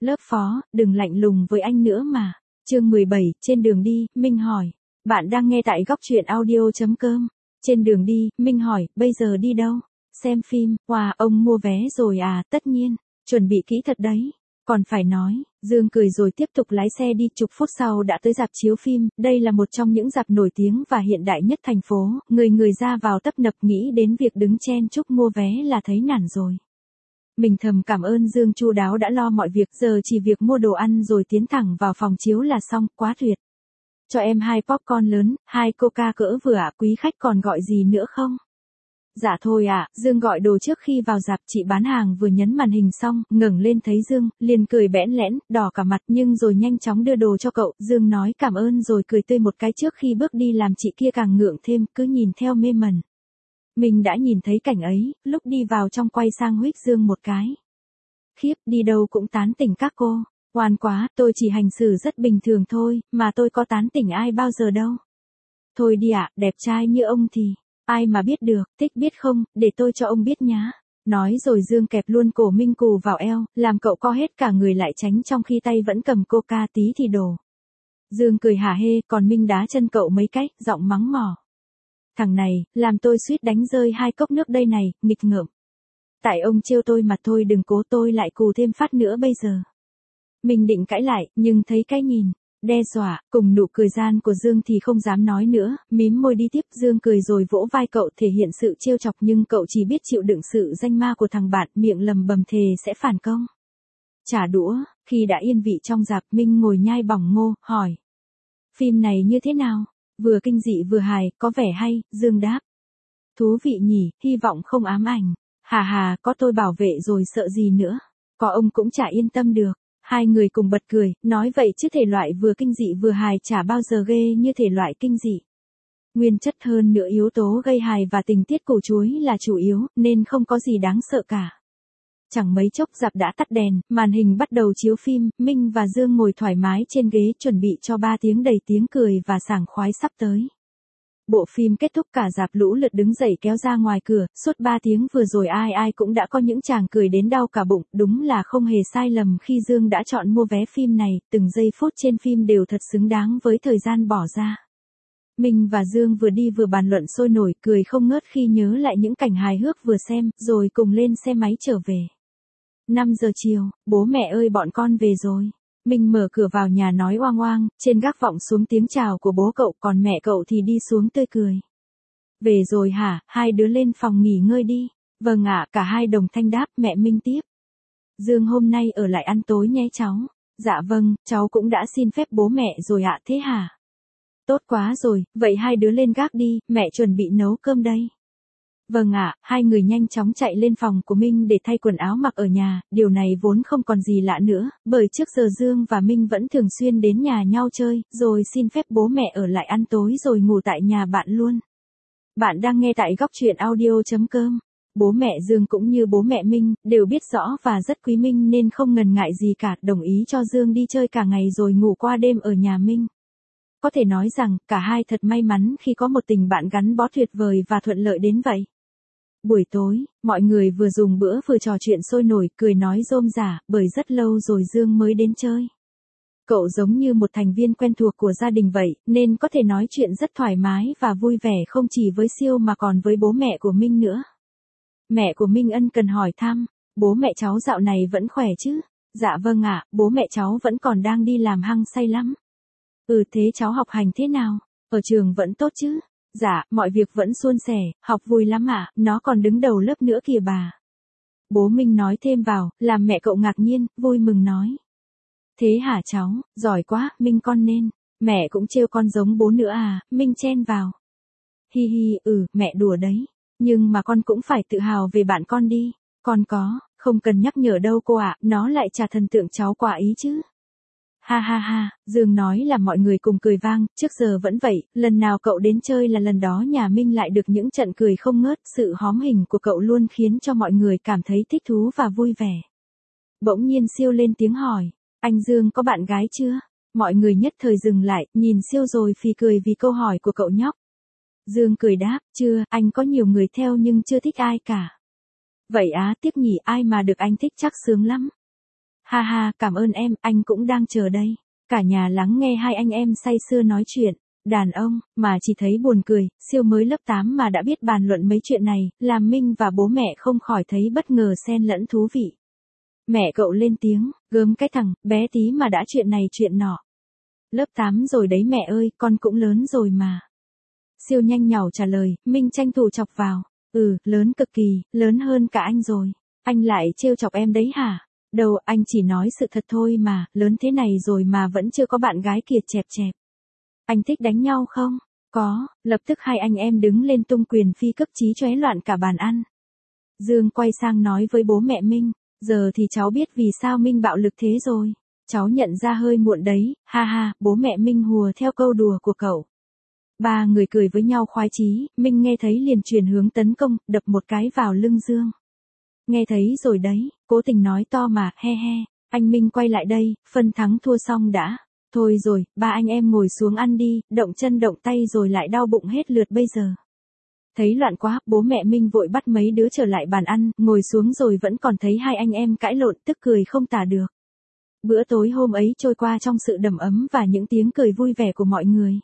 Lớp phó, đừng lạnh lùng với anh nữa mà. Chương 17, trên đường đi, Minh hỏi. Bạn đang nghe tại góc truyện audio.com. Trên đường đi, Minh hỏi, bây giờ đi đâu? Xem phim. Wow, ông mua vé rồi à? Tất nhiên. Chuẩn bị kỹ thật đấy. Còn phải nói. Dương cười rồi tiếp tục lái xe đi. Chục phút sau đã tới rạp chiếu phim. Đây là một trong những rạp nổi tiếng và hiện đại nhất thành phố. Người ra vào tấp nập, nghĩ đến việc đứng chen chúc mua vé là thấy nản rồi. Mình thầm cảm ơn Dương chu đáo đã lo mọi việc, giờ chỉ việc mua đồ ăn rồi tiến thẳng vào phòng chiếu là xong, quá tuyệt. Cho em 2 popcorn lớn, 2 coca cỡ vừa ạ, quý khách còn gọi gì nữa không? Dạ thôi ạ, Dương gọi đồ trước khi vào rạp. Chị bán hàng vừa nhấn màn hình xong, ngẩng lên thấy Dương, liền cười bẽn lẽn, đỏ cả mặt nhưng rồi nhanh chóng đưa đồ cho cậu. Dương nói cảm ơn rồi cười tươi một cái trước khi bước đi, làm chị kia càng ngượng thêm, cứ nhìn theo mê mẩn. Mình đã nhìn thấy cảnh ấy, lúc đi vào trong quay sang huých Dương một cái. Khiếp, đi đâu cũng tán tỉnh các cô. Oan quá, tôi chỉ hành xử rất bình thường thôi, mà tôi có tán tỉnh ai bao giờ đâu. Thôi đi ạ, đẹp trai như ông thì, ai mà biết được, thích biết không, để tôi cho ông biết nhá. Nói rồi Dương kẹp luôn cổ Minh cù vào eo, làm cậu co hết cả người lại tránh trong khi tay vẫn cầm coca, tí thì đổ. Dương cười hả hê, còn Minh đá chân cậu mấy cái, giọng mắng mỏ. Thằng này, làm tôi suýt đánh rơi 2 cốc nước đây này, nghịch ngợm. Tại ông trêu tôi mà thôi, đừng cố, tôi lại cù thêm phát nữa bây giờ. Mình định cãi lại, nhưng thấy cái nhìn đe dọa cùng nụ cười gian của Dương thì không dám nói nữa, mím môi đi tiếp. Dương cười rồi vỗ vai cậu thể hiện sự trêu chọc, nhưng cậu chỉ biết chịu đựng sự danh ma của thằng bạn, miệng lầm bầm thề sẽ phản công. Trả đũa, khi đã yên vị trong rạp, Minh ngồi nhai bỏng ngô, hỏi. Phim này như thế nào? Vừa kinh dị vừa hài, có vẻ hay. Dương đáp. Thú vị nhỉ, hy vọng không ám ảnh. Hà hà, có tôi bảo vệ rồi sợ gì nữa. Có ông cũng chả yên tâm được. Hai người cùng bật cười, nói vậy chứ thể loại vừa kinh dị vừa hài chả bao giờ ghê như thể loại kinh dị. Nguyên chất hơn nữa yếu tố gây hài và tình tiết củ chuối là chủ yếu, nên không có gì đáng sợ cả. Chẳng mấy chốc rạp đã tắt đèn, màn hình bắt đầu chiếu phim, Minh và Dương ngồi thoải mái trên ghế chuẩn bị cho 3 tiếng đầy tiếng cười và sảng khoái sắp tới. Bộ phim kết thúc, cả rạp lũ lượt đứng dậy kéo ra ngoài cửa, suốt 3 tiếng vừa rồi ai cũng đã có những tràng cười đến đau cả bụng, đúng là không hề sai lầm khi Dương đã chọn mua vé phim này, từng giây phút trên phim đều thật xứng đáng với thời gian bỏ ra. Minh và Dương vừa đi vừa bàn luận sôi nổi, cười không ngớt khi nhớ lại những cảnh hài hước vừa xem, rồi cùng lên xe máy trở về. 5 giờ chiều, bố mẹ ơi bọn con về rồi. Minh mở cửa vào nhà nói oang oang, trên gác vọng xuống tiếng chào của bố cậu, còn mẹ cậu thì đi xuống tươi cười. Về rồi hả, hai đứa lên phòng nghỉ ngơi đi. Vâng ạ, cả hai đồng thanh đáp. Mẹ Minh tiếp. Dương hôm nay ở lại ăn tối nhé cháu. Dạ vâng, cháu cũng đã xin phép bố mẹ rồi ạ. Thế hả? Tốt quá rồi, vậy hai đứa lên gác đi, mẹ chuẩn bị nấu cơm đây. Vâng ạ, hai người nhanh chóng chạy lên phòng của Minh để thay quần áo mặc ở nhà, điều này vốn không còn gì lạ nữa, bởi trước giờ Dương và Minh vẫn thường xuyên đến nhà nhau chơi, rồi xin phép bố mẹ ở lại ăn tối rồi ngủ tại nhà bạn luôn. Bạn đang nghe tại góc truyện audio.com. Bố mẹ Dương cũng như bố mẹ Minh, đều biết rõ và rất quý Minh nên không ngần ngại gì cả, đồng ý cho Dương đi chơi cả ngày rồi ngủ qua đêm ở nhà Minh. Có thể nói rằng, cả hai thật may mắn khi có một tình bạn gắn bó tuyệt vời và thuận lợi đến vậy. Buổi tối, mọi người vừa dùng bữa vừa trò chuyện sôi nổi, cười nói rôm rả, bởi rất lâu rồi Dương mới đến chơi. Cậu giống như một thành viên quen thuộc của gia đình vậy, nên có thể nói chuyện rất thoải mái và vui vẻ không chỉ với Siêu mà còn với bố mẹ của Minh nữa. Mẹ của Minh ân cần hỏi thăm, bố mẹ cháu dạo này vẫn khỏe chứ? Dạ vâng ạ, bố mẹ cháu vẫn còn đang đi làm hăng say lắm. Thế cháu học hành thế nào? Ở trường vẫn tốt chứ? Dạ, mọi việc vẫn suôn sẻ, học vui lắm ạ, nó còn đứng đầu lớp nữa kìa bà. Bố Minh nói thêm vào, làm mẹ cậu ngạc nhiên, vui mừng nói. Thế hả cháu, giỏi quá, Minh con nên. Mẹ cũng trêu con giống bố nữa à, Minh chen vào. Hi hi, mẹ đùa đấy. Nhưng mà con cũng phải tự hào về bạn con đi. Con có, không cần nhắc nhở đâu cô ạ, nó lại trả thần tượng cháu quả ý chứ. Ha ha ha, Dương nói là mọi người cùng cười vang, trước giờ vẫn vậy, lần nào cậu đến chơi là lần đó nhà Minh lại được những trận cười không ngớt, sự hóm hình của cậu luôn khiến cho mọi người cảm thấy thích thú và vui vẻ. Bỗng nhiên Siêu lên tiếng hỏi, anh Dương có bạn gái chưa? Mọi người nhất thời dừng lại, nhìn Siêu rồi phì cười vì câu hỏi của cậu nhóc. Dương cười đáp, chưa, anh có nhiều người theo nhưng chưa thích ai cả. Vậy á, tiếp nhỉ, ai mà được anh thích chắc sướng lắm. Ha ha, cảm ơn em, anh cũng đang chờ đây. Cả nhà lắng nghe hai anh em say sưa nói chuyện. Đàn ông, mà chỉ thấy buồn cười, Siêu mới lớp 8 mà đã biết bàn luận mấy chuyện này, làm Minh và bố mẹ không khỏi thấy bất ngờ xen lẫn thú vị. Mẹ cậu lên tiếng, gớm cái thằng, bé tí mà đã chuyện này chuyện nọ. Lớp 8 rồi đấy mẹ ơi, con cũng lớn rồi mà. Siêu nhanh nhảu trả lời, Minh tranh thủ chọc vào. Lớn cực kỳ, lớn hơn cả anh rồi. Anh lại trêu chọc em đấy hả? Đâu, anh chỉ nói sự thật thôi mà, lớn thế này rồi mà vẫn chưa có bạn gái kia chẹp chẹp. Anh thích đánh nhau không? Có, lập tức hai anh em đứng lên tung quyền phi cấp chí chóe loạn cả bàn ăn. Dương quay sang nói với bố mẹ Minh, giờ thì cháu biết vì sao Minh bạo lực thế rồi. Cháu nhận ra hơi muộn đấy, ha ha, bố mẹ Minh hùa theo câu đùa của cậu. Ba người cười với nhau khoái chí, Minh nghe thấy liền chuyển hướng tấn công, đập một cái vào lưng Dương. Nghe thấy rồi đấy, cố tình nói to mà, he he, anh Minh quay lại đây, phân thắng thua xong đã. Thôi rồi, ba anh em ngồi xuống ăn đi, động chân động tay rồi lại đau bụng hết lượt bây giờ. Thấy loạn quá, bố mẹ Minh vội bắt mấy đứa trở lại bàn ăn, ngồi xuống rồi vẫn còn thấy hai anh em cãi lộn, tức cười không tả được. Bữa tối hôm ấy trôi qua trong sự đầm ấm và những tiếng cười vui vẻ của mọi người.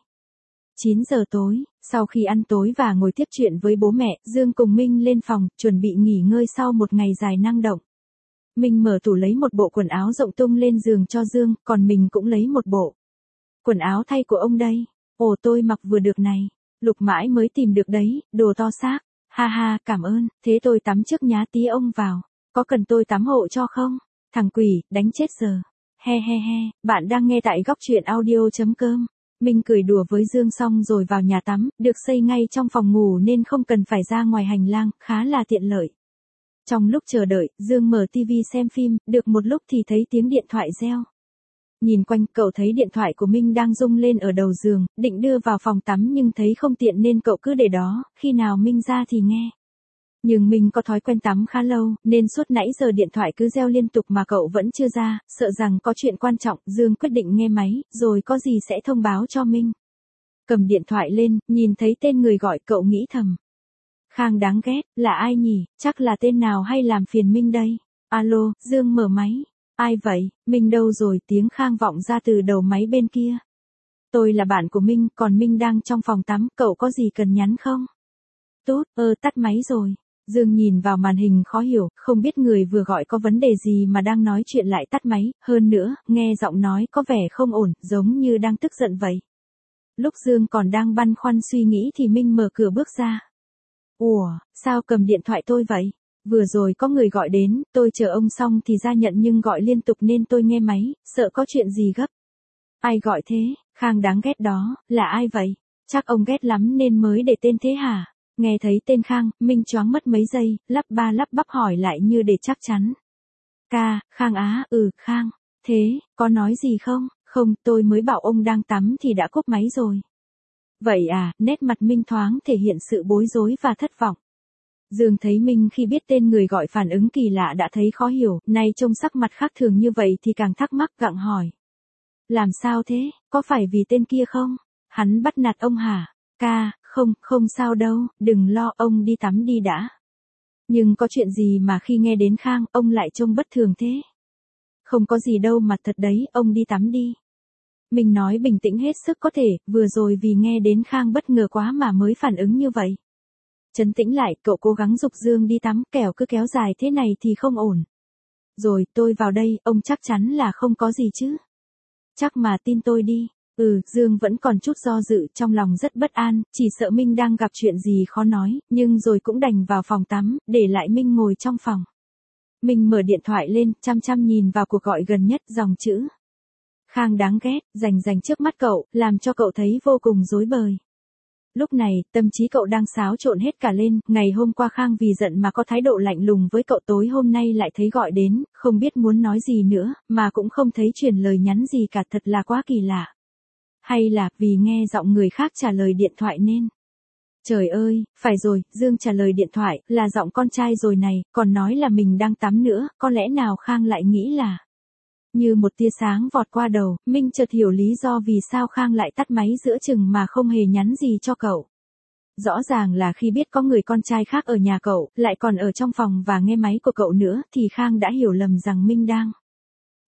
9 giờ tối, sau khi ăn tối và ngồi tiếp chuyện với bố mẹ, Dương cùng Minh lên phòng, chuẩn bị nghỉ ngơi sau một ngày dài năng động. Minh mở tủ lấy một bộ quần áo rộng tung lên giường cho Dương, còn mình cũng lấy một bộ. Quần áo thay của ông đây. Ồ tôi mặc vừa được này. Lục mãi mới tìm được đấy, đồ to xác. Ha ha, cảm ơn, thế tôi tắm trước nhá tí ông vào. Có cần tôi tắm hộ cho không? Thằng quỷ, đánh chết giờ. He he he, bạn đang nghe tại góc truyện audio.com. Minh cười đùa với Dương xong rồi vào nhà tắm, được xây ngay trong phòng ngủ nên không cần phải ra ngoài hành lang, khá là tiện lợi. Trong lúc chờ đợi, Dương mở TV xem phim, được một lúc thì thấy tiếng điện thoại reo. Nhìn quanh, cậu thấy điện thoại của Minh đang rung lên ở đầu giường, định đưa vào phòng tắm nhưng thấy không tiện nên cậu cứ để đó, khi nào Minh ra thì nghe. Nhưng Minh có thói quen tắm khá lâu, nên suốt nãy giờ điện thoại cứ reo liên tục mà cậu vẫn chưa ra, sợ rằng có chuyện quan trọng, Dương quyết định nghe máy, rồi có gì sẽ thông báo cho Minh. Cầm điện thoại lên, nhìn thấy tên người gọi cậu nghĩ thầm. Khang đáng ghét, là ai nhỉ, chắc là tên nào hay làm phiền Minh đây. Alo, Dương mở máy. Ai vậy, Minh đâu rồi, tiếng Khang vọng ra từ đầu máy bên kia. Tôi là bạn của Minh, còn Minh đang trong phòng tắm, cậu có gì cần nhắn không? Tốt, tắt máy rồi. Dương nhìn vào màn hình khó hiểu, không biết người vừa gọi có vấn đề gì mà đang nói chuyện lại tắt máy, hơn nữa, nghe giọng nói có vẻ không ổn, giống như đang tức giận vậy. Lúc Dương còn đang băn khoăn suy nghĩ thì Minh mở cửa bước ra. Ủa, sao cầm điện thoại tôi vậy? Vừa rồi có người gọi đến, tôi chờ ông xong thì ra nhận nhưng gọi liên tục nên tôi nghe máy, sợ có chuyện gì gấp. Ai gọi thế, Khang đáng ghét đó, là ai vậy? Chắc ông ghét lắm nên mới để tên thế hả? Nghe thấy tên Khang, Minh choáng mất mấy giây, lắp ba lắp bắp hỏi lại như để chắc chắn. Khang á, Khang, thế, có nói gì không? Không, tôi mới bảo ông đang tắm thì đã cúp máy rồi. Vậy à, nét mặt Minh thoáng thể hiện sự bối rối và thất vọng. Dương thấy Minh khi biết tên người gọi phản ứng kỳ lạ đã thấy khó hiểu, nay trông sắc mặt khác thường như vậy thì càng thắc mắc gặng hỏi. Làm sao thế, có phải vì tên kia không? Hắn bắt nạt ông hả? Không sao đâu, đừng lo, ông đi tắm đi đã. Nhưng có chuyện gì mà khi nghe đến Khang, ông lại trông bất thường thế? Không có gì đâu mà thật đấy, ông đi tắm đi. Mình nói bình tĩnh hết sức có thể, vừa rồi vì nghe đến Khang bất ngờ quá mà mới phản ứng như vậy. Trấn tĩnh lại, cậu cố gắng giục Dương đi tắm, kẻo cứ kéo dài thế này thì không ổn. Rồi, tôi vào đây, ông chắc chắn là không có gì chứ? Chắc mà tin tôi đi. Dương vẫn còn chút do dự, trong lòng rất bất an, chỉ sợ Minh đang gặp chuyện gì khó nói, nhưng rồi cũng đành vào phòng tắm, để lại Minh ngồi trong phòng. Minh mở điện thoại lên, chăm chăm nhìn vào cuộc gọi gần nhất, dòng chữ. Khang đáng ghét, rành trước mắt cậu, làm cho cậu thấy vô cùng rối bời. Lúc này, tâm trí cậu đang xáo trộn hết cả lên, ngày hôm qua Khang vì giận mà có thái độ lạnh lùng với cậu, tối hôm nay lại thấy gọi đến, không biết muốn nói gì nữa, mà cũng không thấy truyền lời nhắn gì cả, thật là quá kỳ lạ. Hay là, vì nghe giọng người khác trả lời điện thoại nên. Trời ơi, phải rồi, Dương trả lời điện thoại, là giọng con trai rồi này, còn nói là mình đang tắm nữa, có lẽ nào Khang lại nghĩ là. Như một tia sáng vọt qua đầu, Minh chợt hiểu lý do vì sao Khang lại tắt máy giữa chừng mà không hề nhắn gì cho cậu. Rõ ràng là khi biết có người con trai khác ở nhà cậu, lại còn ở trong phòng và nghe máy của cậu nữa, thì Khang đã hiểu lầm rằng Minh đang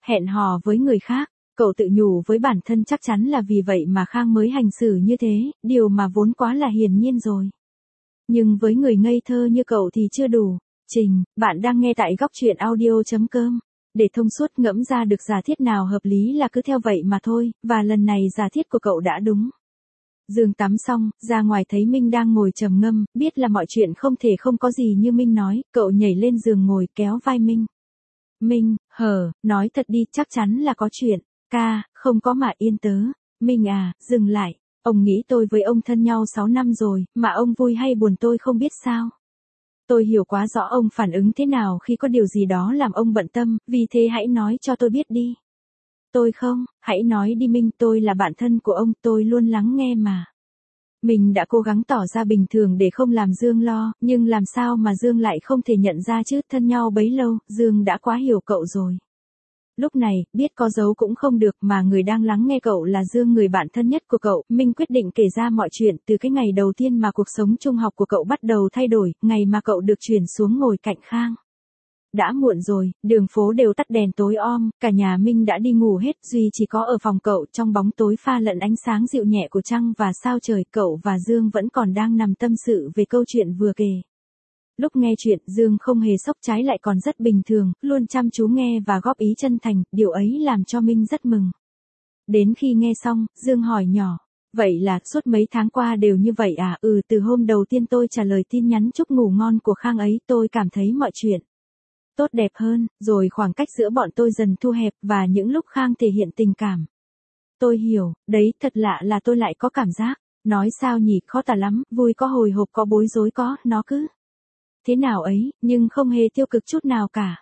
hẹn hò với người khác. Cậu tự nhủ với bản thân chắc chắn là vì vậy mà Khang mới hành xử như thế, điều mà vốn quá là hiển nhiên rồi. Nhưng với người ngây thơ như cậu thì chưa đủ. Trình, bạn đang nghe tại góc truyện audio.com. Để thông suốt ngẫm ra được giả thiết nào hợp lý là cứ theo vậy mà thôi, và lần này giả thiết của cậu đã đúng. Dương tắm xong, ra ngoài thấy Minh đang ngồi trầm ngâm, biết là mọi chuyện không thể không có gì như Minh nói, cậu nhảy lên giường ngồi kéo vai Minh. Minh, nói thật đi, chắc chắn là có chuyện. Ca, không có mà yên tớ. Minh à, dừng lại. Ông nghĩ tôi với ông thân nhau 6 năm rồi, mà ông vui hay buồn tôi không biết sao. Tôi hiểu quá rõ ông phản ứng thế nào khi có điều gì đó làm ông bận tâm, vì thế hãy nói cho tôi biết đi. Tôi không, hãy nói đi Minh, tôi là bạn thân của ông, tôi luôn lắng nghe mà. Mình đã cố gắng tỏ ra bình thường để không làm Dương lo, nhưng làm sao mà Dương lại không thể nhận ra chứ, thân nhau bấy lâu, Dương đã quá hiểu cậu rồi. Lúc này, biết có giấu cũng không được mà người đang lắng nghe cậu là Dương, người bạn thân nhất của cậu. Minh quyết định kể ra mọi chuyện từ cái ngày đầu tiên mà cuộc sống trung học của cậu bắt đầu thay đổi, ngày mà cậu được chuyển xuống ngồi cạnh Khang. Đã muộn rồi, đường phố đều tắt đèn tối om, cả nhà Minh đã đi ngủ hết, duy chỉ có ở phòng cậu trong bóng tối pha lẫn ánh sáng dịu nhẹ của trăng và sao trời, cậu và Dương vẫn còn đang nằm tâm sự về câu chuyện vừa kể. Lúc nghe chuyện, Dương không hề sốc, trái lại còn rất bình thường, luôn chăm chú nghe và góp ý chân thành, điều ấy làm cho Minh rất mừng. Đến khi nghe xong, Dương hỏi nhỏ, vậy là suốt mấy tháng qua đều như vậy à? Từ hôm đầu tiên tôi trả lời tin nhắn chúc ngủ ngon của Khang ấy, tôi cảm thấy mọi chuyện tốt đẹp hơn, rồi khoảng cách giữa bọn tôi dần thu hẹp và những lúc Khang thể hiện tình cảm. Tôi hiểu, đấy, thật lạ là tôi lại có cảm giác, nói sao nhỉ, khó tả lắm, vui có, hồi hộp có, bối rối có, nó cứ thế nào ấy, nhưng không hề tiêu cực chút nào cả.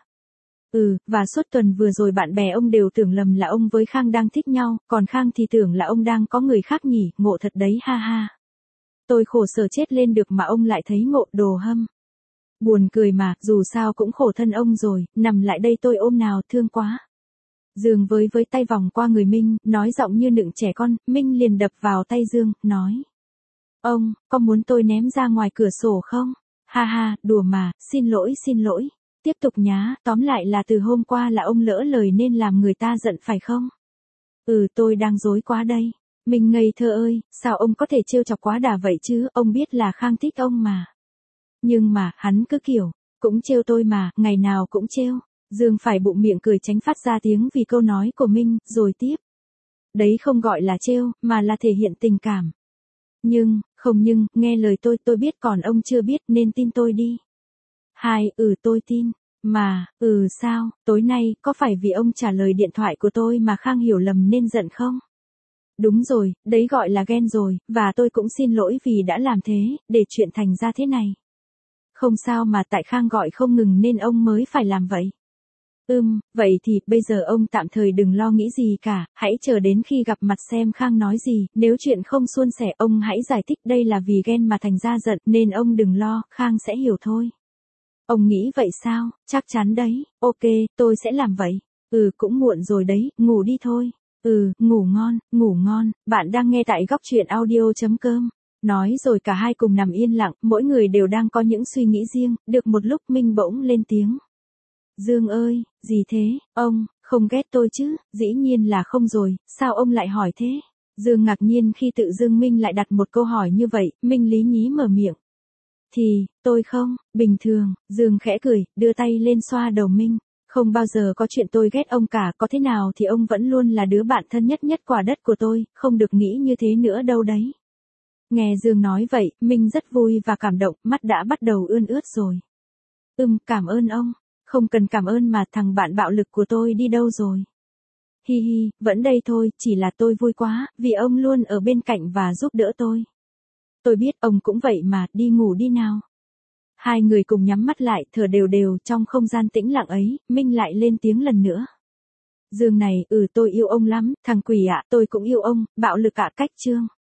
Và suốt tuần vừa rồi bạn bè ông đều tưởng lầm là ông với Khang đang thích nhau, còn Khang thì tưởng là ông đang có người khác nhỉ, ngộ thật đấy, ha ha. Tôi khổ sở chết lên được mà ông lại thấy ngộ, đồ hâm. Buồn cười mà, dù sao cũng khổ thân ông rồi, nằm lại đây tôi ôm nào, thương quá. Dương với tay vòng qua người Minh, nói giọng như nựng trẻ con. Minh liền đập vào tay Dương, nói. Ông, có muốn tôi ném ra ngoài cửa sổ không? Ha ha, đùa mà, xin lỗi. Tiếp tục nhá, tóm lại là từ hôm qua là ông lỡ lời nên làm người ta giận phải không? Tôi đang dối quá đây. Minh ngây thơ ơi, sao ông có thể trêu chọc quá đà vậy chứ, ông biết là Khang thích ông mà. Nhưng mà, hắn cứ kiểu, cũng trêu tôi mà, ngày nào cũng trêu. Dương phải bụng miệng cười tránh phát ra tiếng vì câu nói của Minh, rồi tiếp. Đấy không gọi là trêu, mà là thể hiện tình cảm. Nhưng, nghe lời tôi biết còn ông chưa biết nên tin tôi đi. Tôi tin. Mà, sao, tối nay, có phải vì ông trả lời điện thoại của tôi mà Khang hiểu lầm nên giận không? Đúng rồi, đấy gọi là ghen rồi, và tôi cũng xin lỗi vì đã làm thế, để chuyện thành ra thế này. Không sao mà, tại Khang gọi không ngừng nên ông mới phải làm vậy. Vậy thì, bây giờ ông tạm thời đừng lo nghĩ gì cả, hãy chờ đến khi gặp mặt xem Khang nói gì, nếu chuyện không suôn sẻ ông hãy giải thích đây là vì ghen mà thành ra giận, nên ông đừng lo, Khang sẽ hiểu thôi. Ông nghĩ vậy sao? Chắc chắn đấy, ok, tôi sẽ làm vậy. Cũng muộn rồi đấy, ngủ đi thôi. Ngủ ngon, bạn đang nghe tại góc truyện audio.com. Nói rồi cả hai cùng nằm yên lặng, mỗi người đều đang có những suy nghĩ riêng, được một lúc Minh bỗng lên tiếng. Dương ơi, gì thế, ông, không ghét tôi chứ, dĩ nhiên là không rồi, sao ông lại hỏi thế? Dương ngạc nhiên khi tự dưng Minh lại đặt một câu hỏi như vậy, Minh lý nhí mở miệng. Thì, tôi không, bình thường, Dương khẽ cười, đưa tay lên xoa đầu Minh. Không bao giờ có chuyện tôi ghét ông cả, có thế nào thì ông vẫn luôn là đứa bạn thân nhất quả đất của tôi, không được nghĩ như thế nữa đâu đấy. Nghe Dương nói vậy, Minh rất vui và cảm động, mắt đã bắt đầu ươn ướt rồi. Cảm ơn ông. Không cần cảm ơn mà, thằng bạn bạo lực của tôi đi đâu rồi? Hi hi, vẫn đây thôi, chỉ là tôi vui quá, vì ông luôn ở bên cạnh và giúp đỡ tôi. Tôi biết ông cũng vậy mà, đi ngủ đi nào. Hai người cùng nhắm mắt lại, thở đều đều, trong không gian tĩnh lặng ấy, Minh lại lên tiếng lần nữa. Dương này, tôi yêu ông lắm, thằng quỷ ạ, tôi cũng yêu ông, bạo lực ạ, cách chương.